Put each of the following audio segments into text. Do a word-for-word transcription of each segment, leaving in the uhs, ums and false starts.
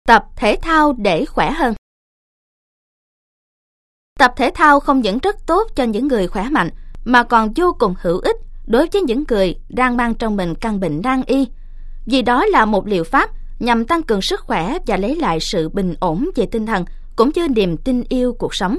Tập thể thao để khỏe hơn. Tập thể thao không những rất tốt cho những người khỏe mạnh, mà còn vô cùng hữu ích đối với những người đang mang trong mình căn bệnh nan y, vì đó là một liệu pháp nhằm tăng cường sức khỏe và lấy lại sự bình ổn về tinh thần, cũng như niềm tin yêu cuộc sống.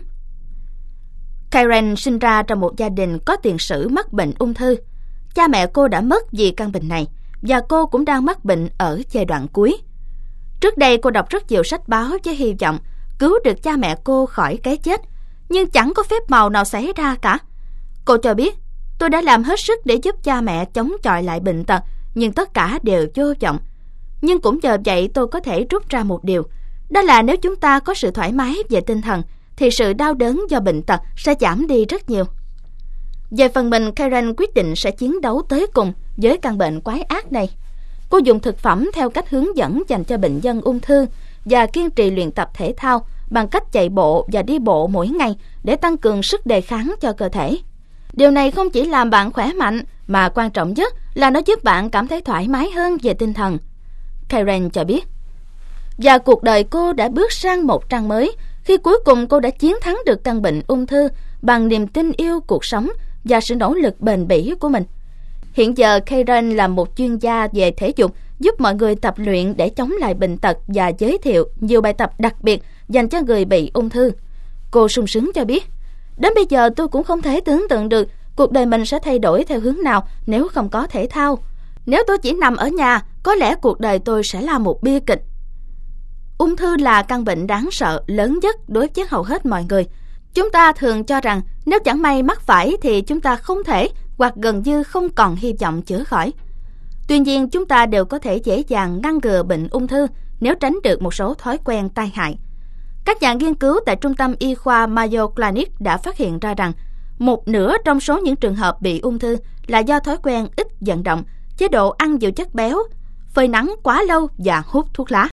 Karen sinh ra trong một gia đình có tiền sử mắc bệnh ung thư. Cha mẹ cô đã mất vì căn bệnh này, và cô cũng đang mắc bệnh ở giai đoạn cuối. Trước đây cô đọc rất nhiều sách báo với hy vọng cứu được cha mẹ cô khỏi cái chết, nhưng chẳng có phép màu nào xảy ra cả. Cô cho biết, tôi đã làm hết sức để giúp cha mẹ chống chọi lại bệnh tật, nhưng tất cả đều vô vọng. Nhưng cũng nhờ vậy tôi có thể rút ra một điều, đó là nếu chúng ta có sự thoải mái về tinh thần, thì sự đau đớn do bệnh tật sẽ giảm đi rất nhiều. Về phần mình, Karen quyết định sẽ chiến đấu tới cùng với căn bệnh quái ác này. Cô dùng thực phẩm theo cách hướng dẫn dành cho bệnh nhân ung thư và kiên trì luyện tập thể thao bằng cách chạy bộ và đi bộ mỗi ngày để tăng cường sức đề kháng cho cơ thể. Điều này không chỉ làm bạn khỏe mạnh, mà quan trọng nhất là nó giúp bạn cảm thấy thoải mái hơn về tinh thần. Karen cho biết. Và cuộc đời cô đã bước sang một trang mới khi cuối cùng cô đã chiến thắng được căn bệnh ung thư bằng niềm tin yêu cuộc sống và sự nỗ lực bền bỉ của mình. Hiện giờ Karen là một chuyên gia về thể dục, giúp mọi người tập luyện để chống lại bệnh tật và giới thiệu nhiều bài tập đặc biệt dành cho người bị ung thư. Cô sung sướng cho biết, đến bây giờ tôi cũng không thể tưởng tượng được cuộc đời mình sẽ thay đổi theo hướng nào nếu không có thể thao. Nếu tôi chỉ nằm ở nhà, có lẽ cuộc đời tôi sẽ là một bi kịch. Ung thư là căn bệnh đáng sợ lớn nhất đối với hầu hết mọi người. Chúng ta thường cho rằng nếu chẳng may mắc phải thì chúng ta không thể hoặc gần như không còn hy vọng chữa khỏi. Tuy nhiên, chúng ta đều có thể dễ dàng ngăn ngừa bệnh ung thư nếu tránh được một số thói quen tai hại. Các nhà nghiên cứu tại Trung tâm Y khoa Mayo Clinic đã phát hiện ra rằng một nửa trong số những trường hợp bị ung thư là do thói quen ít vận động, chế độ ăn nhiều chất béo, phơi nắng quá lâu và hút thuốc lá.